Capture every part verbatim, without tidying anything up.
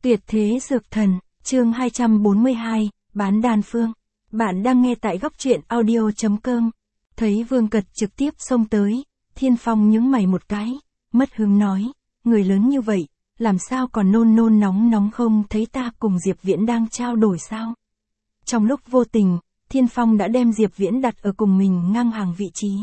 Tuyệt thế dược thần, chương hai trăm bốn mươi hai, bán đan phương. Bạn đang nghe tại góc truyện audio.com. Thấy Vương Cật trực tiếp xông tới, Thiên Phong nhướng mày một cái, mất hứng nói, người lớn như vậy, làm sao còn nôn nôn nóng nóng không thấy ta cùng Diệp Viễn đang trao đổi sao? Trong lúc vô tình, Thiên Phong đã đem Diệp Viễn đặt ở cùng mình ngang hàng vị trí.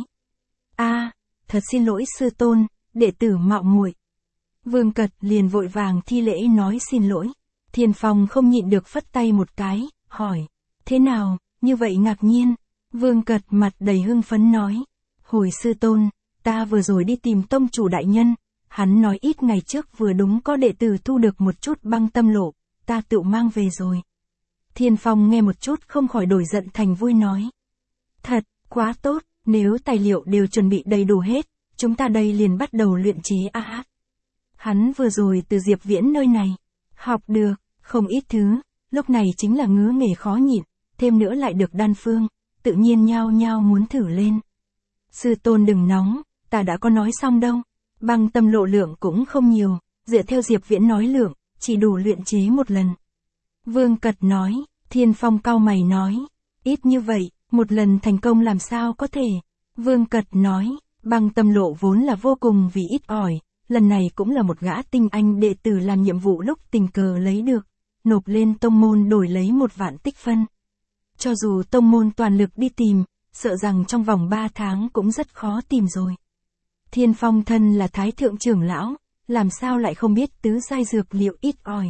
A, thật xin lỗi sư tôn, đệ tử mạo muội. Vương Cật liền vội vàng thi lễ nói xin lỗi. Thiên Phong không nhịn được phất tay một cái, hỏi, thế nào, như vậy ngạc nhiên? Vương Cật mặt đầy hưng phấn nói, hồi sư tôn, ta vừa rồi đi tìm tông chủ đại nhân, hắn nói ít ngày trước vừa đúng có đệ tử thu được một chút băng tâm lộ, ta tự mang về rồi. Thiên Phong nghe một chút không khỏi đổi giận thành vui nói, thật, quá tốt, nếu tài liệu đều chuẩn bị đầy đủ hết, chúng ta đây liền bắt đầu luyện chế a hát. Hắn vừa rồi từ Diệp Viễn nơi này, học được, không ít thứ, lúc này chính là ngứa nghề khó nhịn, thêm nữa lại được đan phương, tự nhiên nhao nhao muốn thử lên. Sư tôn đừng nóng, ta đã có nói xong đâu, băng tâm lộ lượng cũng không nhiều, dựa theo Diệp Viễn nói lượng, chỉ đủ luyện chế một lần. Vương Cật nói, Thiên Phong cau mày nói, ít như vậy, một lần thành công làm sao có thể. Vương Cật nói, băng tâm lộ vốn là vô cùng vì ít ỏi. Lần này cũng là một gã tinh anh đệ tử làm nhiệm vụ lúc tình cờ lấy được, nộp lên tông môn đổi lấy một vạn tích phân. Cho dù tông môn toàn lực đi tìm, sợ rằng trong vòng ba tháng cũng rất khó tìm rồi. Thiên Phong thân là thái thượng trưởng lão, làm sao lại không biết tứ giai dược liệu ít ỏi.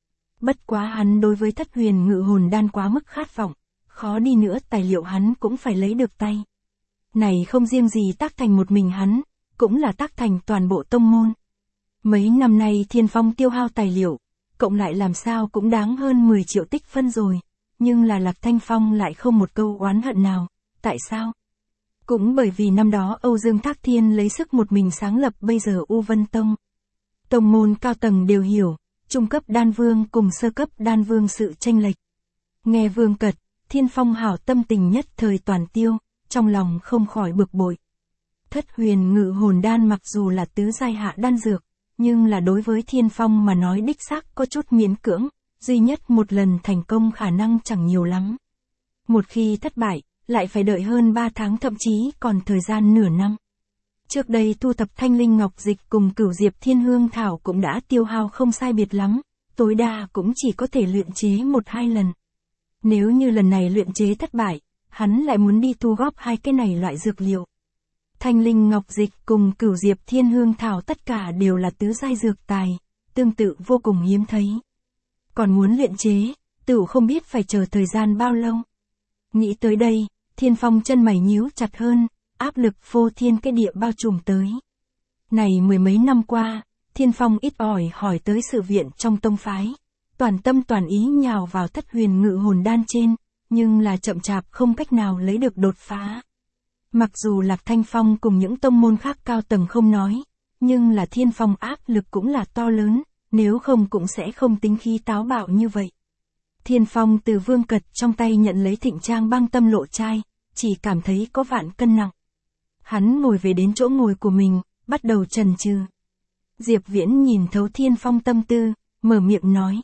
Bất quá hắn đối với thất huyền ngự hồn đan quá mức khát vọng, khó đi nữa tài liệu hắn cũng phải lấy được tay. Này không riêng gì tác thành một mình hắn, cũng là tác thành toàn bộ tông môn. Mấy năm nay Thiên Phong tiêu hao tài liệu, cộng lại làm sao cũng đáng hơn mười triệu tích phân rồi, nhưng là Lạc Thanh Phong lại không một câu oán hận nào, tại sao? Cũng bởi vì năm đó Âu Dương Thác Thiên lấy sức một mình sáng lập bây giờ U Vân Tông. Tông môn cao tầng đều hiểu, trung cấp đan vương cùng sơ cấp đan vương sự chênh lệch. Nghe Vương Cật, Thiên Phong hảo tâm tình nhất thời toàn tiêu, trong lòng không khỏi bực bội. Thất huyền ngự hồn đan mặc dù là tứ giai hạ đan dược, nhưng là đối với Thiên Phong mà nói đích xác có chút miễn cưỡng, duy nhất một lần thành công khả năng chẳng nhiều lắm. Một khi thất bại, lại phải đợi hơn ba tháng thậm chí còn thời gian nửa năm. Trước đây thu thập thanh linh ngọc dịch cùng cửu diệp thiên hương thảo cũng đã tiêu hao không sai biệt lắm, tối đa cũng chỉ có thể luyện chế một hai lần. Nếu như lần này luyện chế thất bại, hắn lại muốn đi thu góp hai cái này loại dược liệu. Thanh linh ngọc dịch cùng cửu diệp thiên hương thảo tất cả đều là tứ giai dược tài, tương tự vô cùng hiếm thấy. Còn muốn luyện chế, tửu không biết phải chờ thời gian bao lâu. Nghĩ tới đây, Thiên Phong chân mày nhíu chặt hơn, áp lực phô thiên cái địa bao trùm tới. Này mười mấy năm qua, Thiên Phong ít ỏi hỏi tới sự viện trong tông phái, toàn tâm toàn ý nhào vào thất huyền ngự hồn đan trên, nhưng là chậm chạp không cách nào lấy được đột phá. Mặc dù Lạc Thanh Phong cùng những tông môn khác cao tầng không nói, nhưng là Thiên Phong áp lực cũng là to lớn, nếu không cũng sẽ không tính khí táo bạo như vậy. Thiên Phong từ Vương Cật trong tay nhận lấy thịnh trang băng tâm lộ chai, chỉ cảm thấy có vạn cân nặng. Hắn ngồi về đến chỗ ngồi của mình, bắt đầu chần chừ. Diệp Viễn nhìn thấu Thiên Phong tâm tư, mở miệng nói.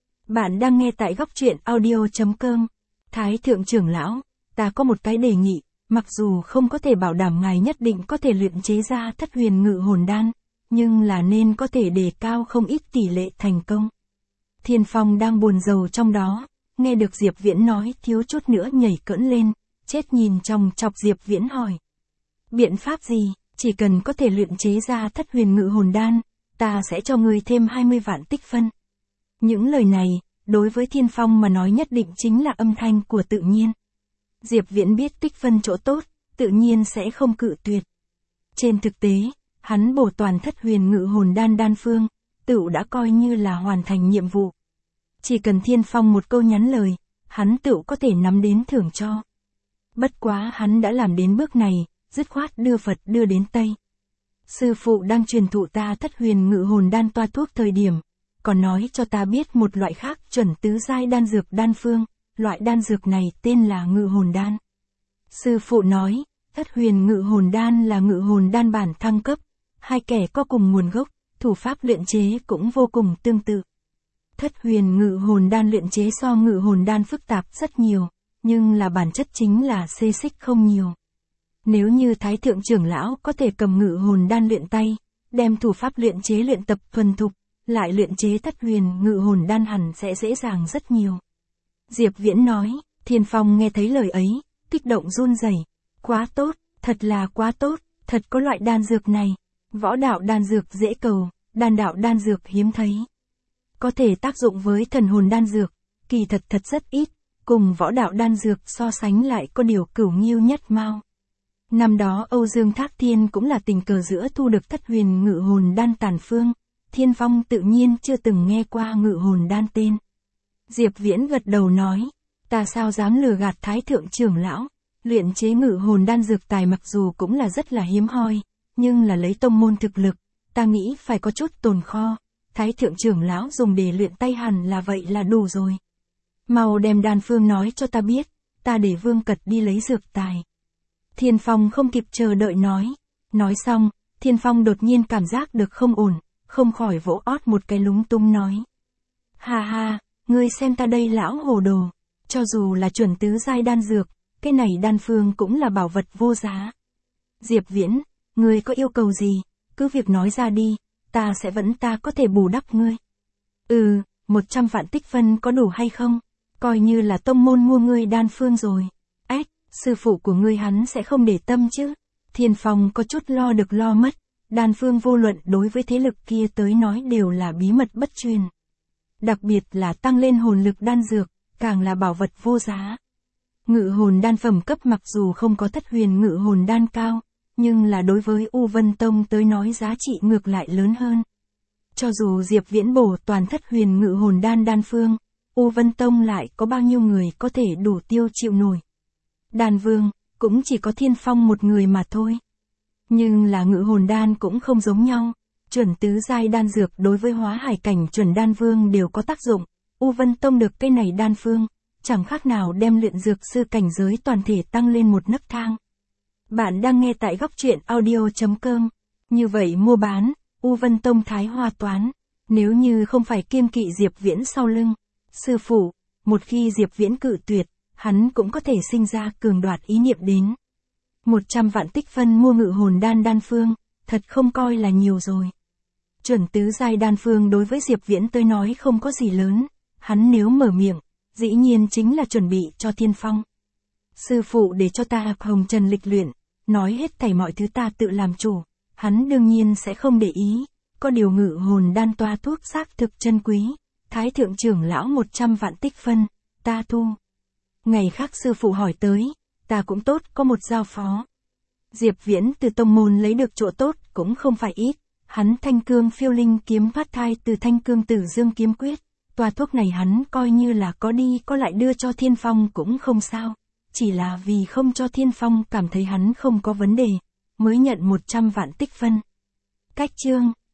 Bạn đang nghe tại góc truyện audio.com. Thái thượng trưởng lão, ta có một cái đề nghị. Mặc dù không có thể bảo đảm ngài nhất định có thể luyện chế ra thất huyền ngự hồn đan, nhưng là nên có thể đề cao không ít tỷ lệ thành công. Thiên Phong đang buồn rầu trong đó, nghe được Diệp Viễn nói thiếu chút nữa nhảy cẫng lên, chết nhìn trong chọc Diệp Viễn hỏi. Biện pháp gì, chỉ cần có thể luyện chế ra thất huyền ngự hồn đan, ta sẽ cho ngươi thêm hai mươi vạn tích phân. Những lời này, đối với Thiên Phong mà nói nhất định chính là âm thanh của tự nhiên. Diệp Viễn biết tích phân chỗ tốt, tự nhiên sẽ không cự tuyệt. Trên thực tế, hắn bổ toàn thất huyền ngự hồn đan đan phương, tựu đã coi như là hoàn thành nhiệm vụ. Chỉ cần Thiên Phong một câu nhắn lời, hắn tựu có thể nắm đến thưởng cho. Bất quá hắn đã làm đến bước này, dứt khoát đưa Phật đưa đến Tây. Sư phụ đang truyền thụ ta thất huyền ngự hồn đan toa thuốc thời điểm, còn nói cho ta biết một loại khác chuẩn tứ giai đan dược đan phương. Loại đan dược này tên là ngự hồn đan. Sư phụ nói, thất huyền ngự hồn đan là ngự hồn đan bản thăng cấp, hai kẻ có cùng nguồn gốc, thủ pháp luyện chế cũng vô cùng tương tự. Thất huyền ngự hồn đan luyện chế so ngự hồn đan phức tạp rất nhiều, nhưng là bản chất chính là xê xích không nhiều. Nếu như Thái thượng trưởng lão có thể cầm ngự hồn đan luyện tay, đem thủ pháp luyện chế luyện tập thuần thục, lại luyện chế thất huyền ngự hồn đan hẳn sẽ dễ dàng rất nhiều. Diệp Viễn nói, Thiên Phong nghe thấy lời ấy, kích động run rẩy. Quá tốt, thật là quá tốt, thật có loại đan dược này. Võ đạo đan dược dễ cầu, đan đạo đan dược hiếm thấy. Có thể tác dụng với thần hồn đan dược, kỳ thật thật rất ít, cùng võ đạo đan dược so sánh lại có điều cửu nghiêu nhất mao. Năm đó Âu Dương Thác Thiên cũng là tình cờ giữa thu được thất huyền ngự hồn đan tàn phương, Thiên Phong tự nhiên chưa từng nghe qua ngự hồn đan tên. Diệp Viễn gật đầu nói, ta sao dám lừa gạt Thái thượng trưởng lão, luyện chế ngự hồn đan dược tài mặc dù cũng là rất là hiếm hoi, nhưng là lấy tông môn thực lực, ta nghĩ phải có chút tồn kho, Thái thượng trưởng lão dùng để luyện tay hẳn là vậy là đủ rồi. Mau đem đan phương nói cho ta biết, ta để Vương Cật đi lấy dược tài. Thiên Phong không kịp chờ đợi nói. Nói xong, Thiên Phong đột nhiên cảm giác được không ổn, không khỏi vỗ ót một cái lúng túng nói. Ha ha, ngươi xem ta đây lão hồ đồ, cho dù là chuẩn tứ giai đan dược, cái này đan phương cũng là bảo vật vô giá. Diệp Viễn, ngươi có yêu cầu gì, cứ việc nói ra đi, ta sẽ vẫn ta có thể bù đắp ngươi. Ừ, một trăm vạn tích phân có đủ hay không? Coi như là tông môn mua ngươi đan phương rồi. Ách, sư phụ của ngươi hắn sẽ không để tâm chứ? Thiên Phong có chút lo được lo mất, đan phương vô luận đối với thế lực kia tới nói đều là bí mật bất truyền. Đặc biệt là tăng lên hồn lực đan dược, càng là bảo vật vô giá. Ngự hồn đan phẩm cấp mặc dù không có thất huyền ngự hồn đan cao, nhưng là đối với U Vân Tông tới nói giá trị ngược lại lớn hơn. Cho dù Diệp Viễn bổ toàn thất huyền ngự hồn đan đan phương, U Vân Tông lại có bao nhiêu người có thể đủ tiêu chịu nổi. Đan vương, cũng chỉ có Thiên Phong một người mà thôi. Nhưng là ngự hồn đan cũng không giống nhau, chuẩn tứ giai đan dược đối với hóa hải cảnh chuẩn đan vương đều có tác dụng, U Vân Tông được cây này đan phương, chẳng khác nào đem luyện dược sư cảnh giới toàn thể tăng lên một nấc thang. Bạn đang nghe tại góc truyện audio chấm com. Như vậy mua bán, U Vân Tông thái hoa toán, nếu như không phải kiêng kỵ Diệp Viễn sau lưng, sư phụ, một khi Diệp Viễn cự tuyệt, hắn cũng có thể sinh ra cường đoạt ý niệm đến. một trăm vạn tích phân mua ngự hồn đan đan phương, thật không coi là nhiều rồi. Chuẩn tứ giai đan phương đối với Diệp Viễn tới nói không có gì lớn, hắn nếu mở miệng, dĩ nhiên chính là chuẩn bị cho Thiên Phong. Sư phụ để cho ta hồng trần lịch luyện, nói hết thảy mọi thứ ta tự làm chủ, hắn đương nhiên sẽ không để ý, có điều ngự hồn đan toa thuốc xác thực chân quý, Thái thượng trưởng lão một trăm vạn tích phân, ta thu. Ngày khác sư phụ hỏi tới, ta cũng tốt có một giao phó. Diệp Viễn từ tông môn lấy được chỗ tốt cũng không phải ít, hắn thanh cương phiêu linh kiếm thoát thai từ thanh cương tử dương kiếm quyết, toa thuốc này hắn coi như là có đi có lại đưa cho Thiên Phong cũng không sao, chỉ là vì không cho Thiên Phong cảm thấy hắn không có vấn đề, mới nhận một trăm vạn tích phân. Cách chương